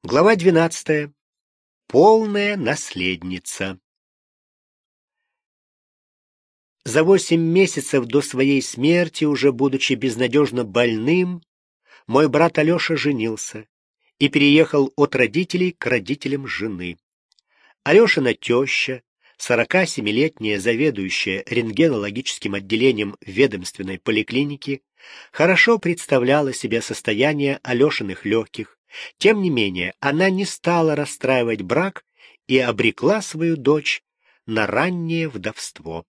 Глава 12. Полная наследница. За 8 месяцев до своей смерти, уже будучи безнадежно больным, мой брат Алеша женился и переехал от родителей к родителям жены. Алешина теща, 47-летняя заведующая рентгенологическим отделением ведомственной поликлиники, хорошо представляла себе состояние Алешиных легких. Тем не менее, она не стала расстраивать брак и обрекла свою дочь на раннее вдовство.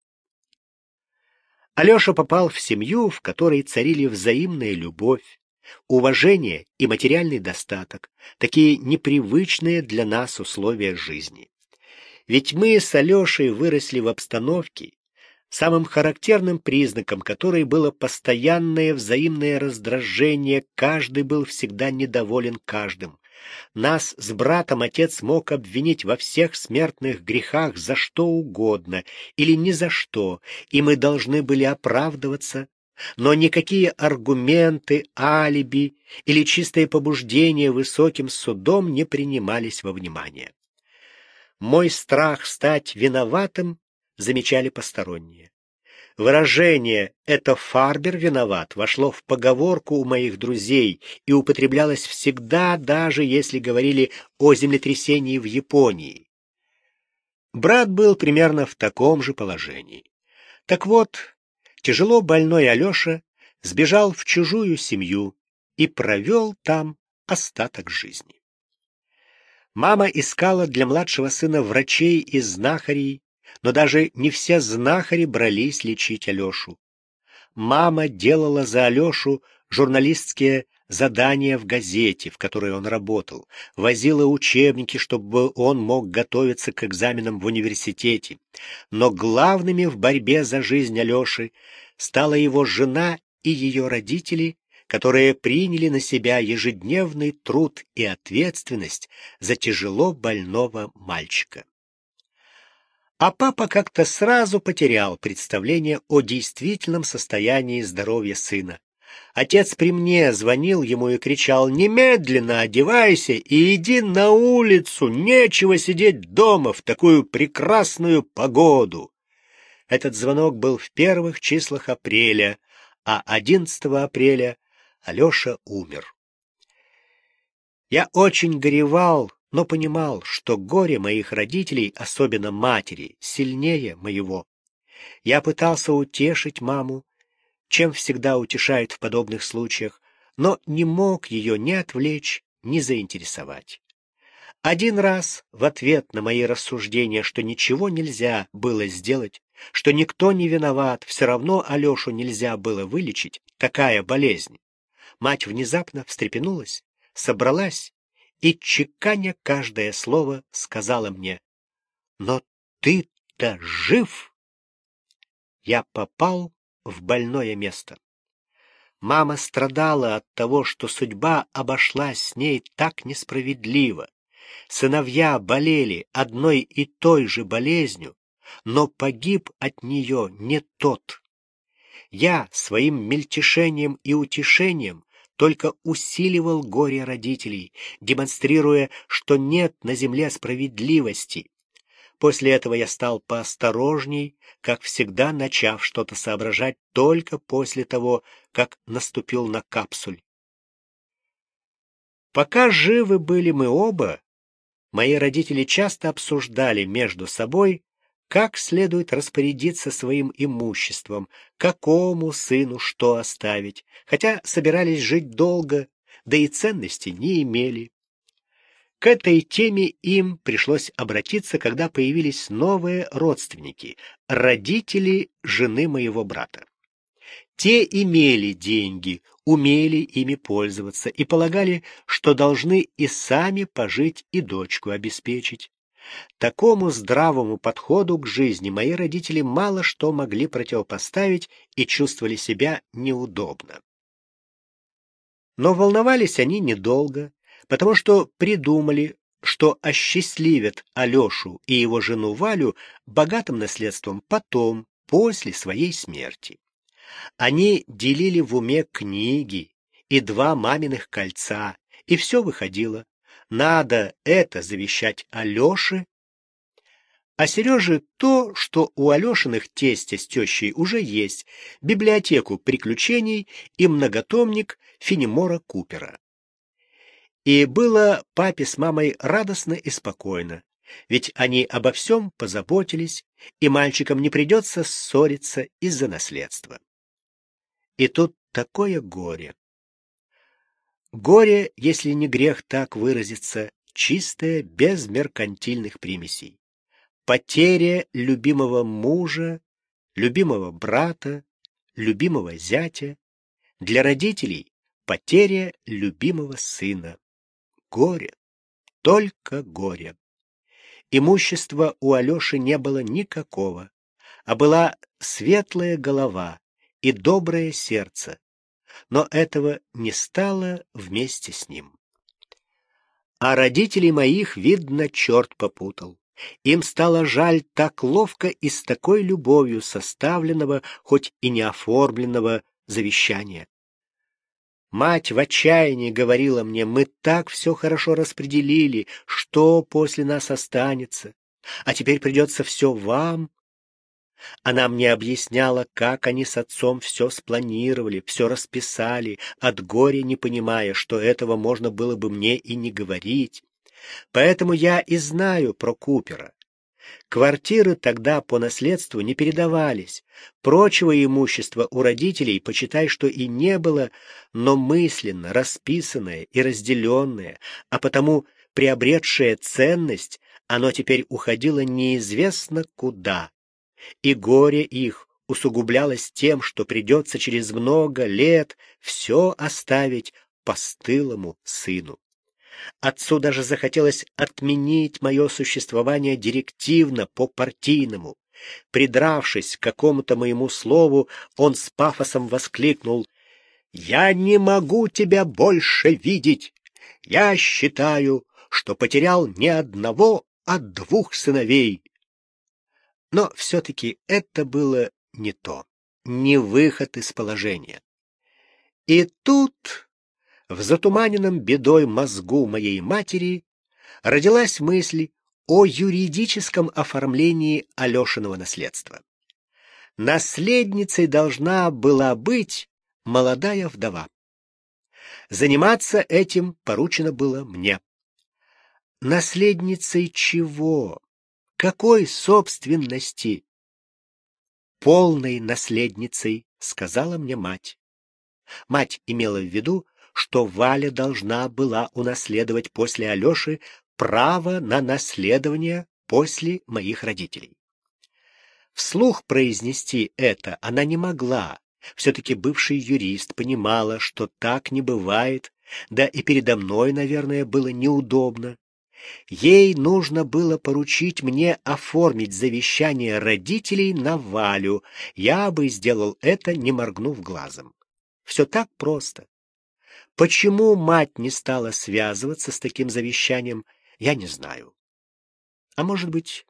Алеша попал в семью, в которой царили взаимная любовь, уважение и материальный достаток, такие непривычные для нас условия жизни. Ведь мы с Алешей выросли в обстановке, самым характерным признаком которой было постоянное взаимное раздражение, каждый был всегда недоволен каждым. Нас с братом отец мог обвинить во всех смертных грехах за что угодно или ни за что, и мы должны были оправдываться, но никакие аргументы, алиби или чистое побуждение высоким судом не принимались во внимание. Мой страх стать виноватым замечали посторонние. Выражение «это Фарбер виноват» вошло в поговорку у моих друзей и употреблялось всегда, даже если говорили о землетрясении в Японии. Брат был примерно в таком же положении. Так вот, тяжело больной Алеша сбежал в чужую семью и провел там остаток жизни. Мама искала для младшего сына врачей и знахарей, но даже не все знахари брались лечить Алешу. Мама делала за Алешу журналистские задания в газете, в которой он работал, возила учебники, чтобы он мог готовиться к экзаменам в университете. Но главными в борьбе за жизнь Алеши стала его жена и ее родители, которые приняли на себя ежедневный труд и ответственность за тяжело больного мальчика. А папа как-то сразу потерял представление о действительном состоянии здоровья сына. Отец при мне звонил ему и кричал: «Немедленно одевайся и иди на улицу, нечего сидеть дома в такую прекрасную погоду». Этот звонок был в первых числах апреля, а 11 апреля Алеша умер. Я очень горевал, но понимал, что горе моих родителей, особенно матери, сильнее моего. Я пытался утешить маму, чем всегда утешают в подобных случаях, но не мог ее ни отвлечь, ни заинтересовать. Один раз в ответ на мои рассуждения, что ничего нельзя было сделать, что никто не виноват, все равно Алешу нельзя было вылечить, какая болезнь, мать внезапно встрепенулась, собралась и, чеканя каждое слово, сказала мне: «Но ты-то жив!» Я попал в больное место. Мама страдала от того, что судьба обошлась с ней так несправедливо. Сыновья болели одной и той же болезнью, но погиб от нее не тот. Я своим мельтешением и утешением только усиливал горе родителей, демонстрируя, что нет на земле справедливости. После этого я стал поосторожней, как всегда, начав что-то соображать только после того, как наступил на капсуль. Пока живы были мы оба, мои родители часто обсуждали между собой, как следует распорядиться своим имуществом, какому сыну что оставить, хотя собирались жить долго, да и ценности не имели. К этой теме им пришлось обратиться, когда появились новые родственники, родители жены моего брата. Те имели деньги, умели ими пользоваться и полагали, что должны и сами пожить, и дочку обеспечить. Такому здравому подходу к жизни мои родители мало что могли противопоставить и чувствовали себя неудобно. Но волновались они недолго, потому что придумали, что осчастливят Алешу и его жену Валю богатым наследством потом, после своей смерти. Они делили в уме книги и 2 маминых кольца, и все выходило. надо это завещать Алёше, а Сереже то, что у Алешиных тестя с тещей уже есть, библиотеку приключений и многотомник Фенемора Купера. И было папе с мамой радостно и спокойно, ведь они обо всем позаботились, и мальчикам не придется ссориться из-за наследства. И тут такое горе. Горе, если не грех так выразиться, чистое, без меркантильных примесей. Потеря любимого мужа, любимого брата, любимого зятя. Для родителей потеря любимого сына. Горе, только горе. Имущества у Алёши не было никакого, а была светлая голова и доброе сердце, но этого не стало вместе с ним. А родителей моих, видно, черт попутал. Им стало жаль так ловко и с такой любовью составленного, хоть и не оформленного завещания. Мать в отчаянии говорила мне: мы так все хорошо распределили, что после нас останется, а теперь придется все вам. Она мне объясняла, как они с отцом все спланировали, все расписали, от горя не понимая, что этого можно было бы мне и не говорить. Поэтому я и знаю про Купера. Квартиры тогда по наследству не передавались. Прочего имущества у родителей, почитай, что и не было, но мысленно расписанное и разделенное, а потому приобретшее ценность, оно теперь уходило неизвестно куда. И горе их усугублялось тем, что придется через много лет все оставить постылому сыну. Отцу даже захотелось отменить мое существование директивно, по-партийному. Придравшись к какому-то моему слову, он с пафосом воскликнул: «Я не могу тебя больше видеть! Я считаю, что потерял не одного, а двух сыновей!» Но все-таки это было не то, не выход из положения. И тут... В затуманенном бедой мозгу моей матери родилась мысль о юридическом оформлении Алешиного наследства. Наследницей должна была быть молодая вдова. Заниматься этим поручено было мне. Наследницей чего? Какой собственности? Полной наследницей, сказала мне мать. Мать имела в виду, что Валя должна была унаследовать после Алёши право на наследование после моих родителей. Вслух произнести это она не могла. Все-таки бывший юрист понимала, что так не бывает, да и передо мной, наверное, было неудобно. Ей нужно было поручить мне оформить завещание родителей на Валю. Я бы сделал это, не моргнув глазом. Все так просто. Почему мать не стала связываться с таким завещанием, я не знаю. А может быть,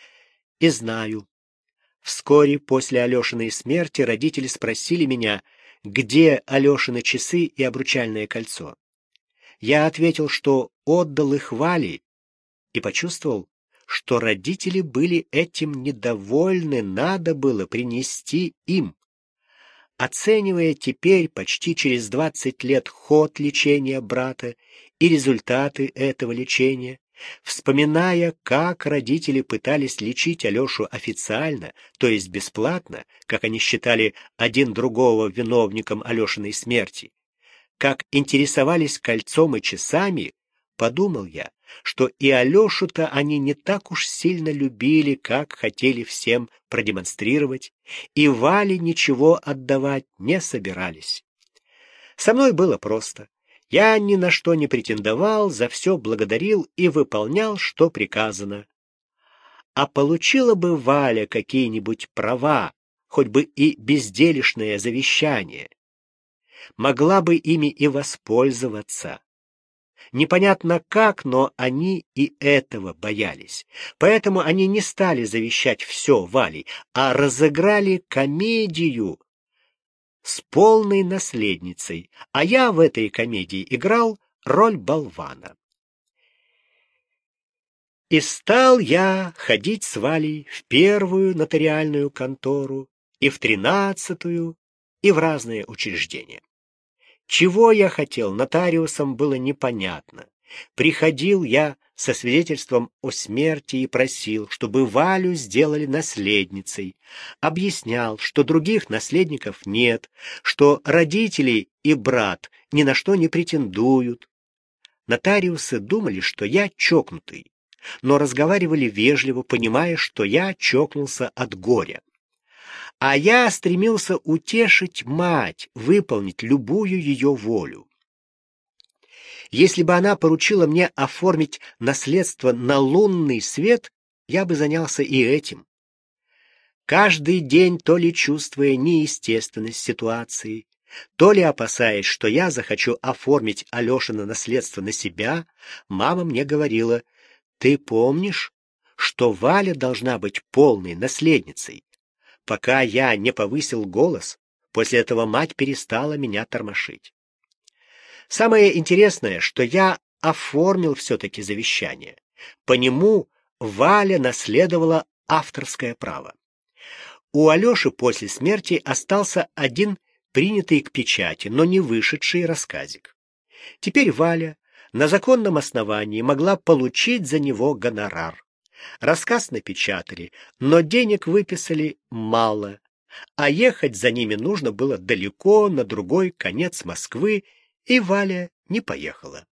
и знаю. Вскоре после Алешиной смерти родители спросили меня, где Алешины часы и обручальное кольцо. Я ответил, что отдал их Вале, и почувствовал, что родители были этим недовольны, надо было принести им. Оценивая теперь, почти через 20 лет, ход лечения брата и результаты этого лечения, вспоминая, как родители пытались лечить Алешу официально, то есть бесплатно, как они считали один другого виновником Алешиной смерти, как интересовались кольцом и часами, подумал я, что и Алешу-то они не так уж сильно любили, как хотели всем продемонстрировать, и Вале ничего отдавать не собирались. Со мной было просто. Я ни на что не претендовал, за все благодарил и выполнял, что приказано. А получила бы Валя какие-нибудь права, хоть бы и безделишное завещание, могла бы ими и воспользоваться. Непонятно как, но они и этого боялись. Поэтому они не стали завещать все Вале, а разыграли комедию с полной наследницей, а я в этой комедии играл роль болвана. И стал я ходить с Валей в первую нотариальную контору, и в 13-ю, и в разные учреждения. Чего я хотел нотариусам, было непонятно. Приходил я со свидетельством о смерти и просил, чтобы Валю сделали наследницей. Объяснял, что других наследников нет, что родители и брат ни на что не претендуют. Нотариусы думали, что я чокнутый, но разговаривали вежливо, понимая, что я чокнулся от горя. А я стремился утешить мать, выполнить любую ее волю. Если бы она поручила мне оформить наследство на лунный свет, я бы занялся и этим. Каждый день, то ли чувствуя неестественность ситуации, то ли опасаясь, что я захочу оформить Алешино наследство на себя, мама мне говорила: «Ты помнишь, что Валя должна быть полной наследницей?» Пока я не повысил голос, после этого мать перестала меня тормошить. Самое интересное, что я оформил все-таки завещание. По нему Валя наследовала авторское право. У Алеши после смерти остался один принятый к печати, но не вышедший рассказик. Теперь Валя на законном основании могла получить за него гонорар. Рассказ напечатали, но денег выписали мало, а ехать за ними нужно было далеко, на другой конец Москвы, и Валя не поехала.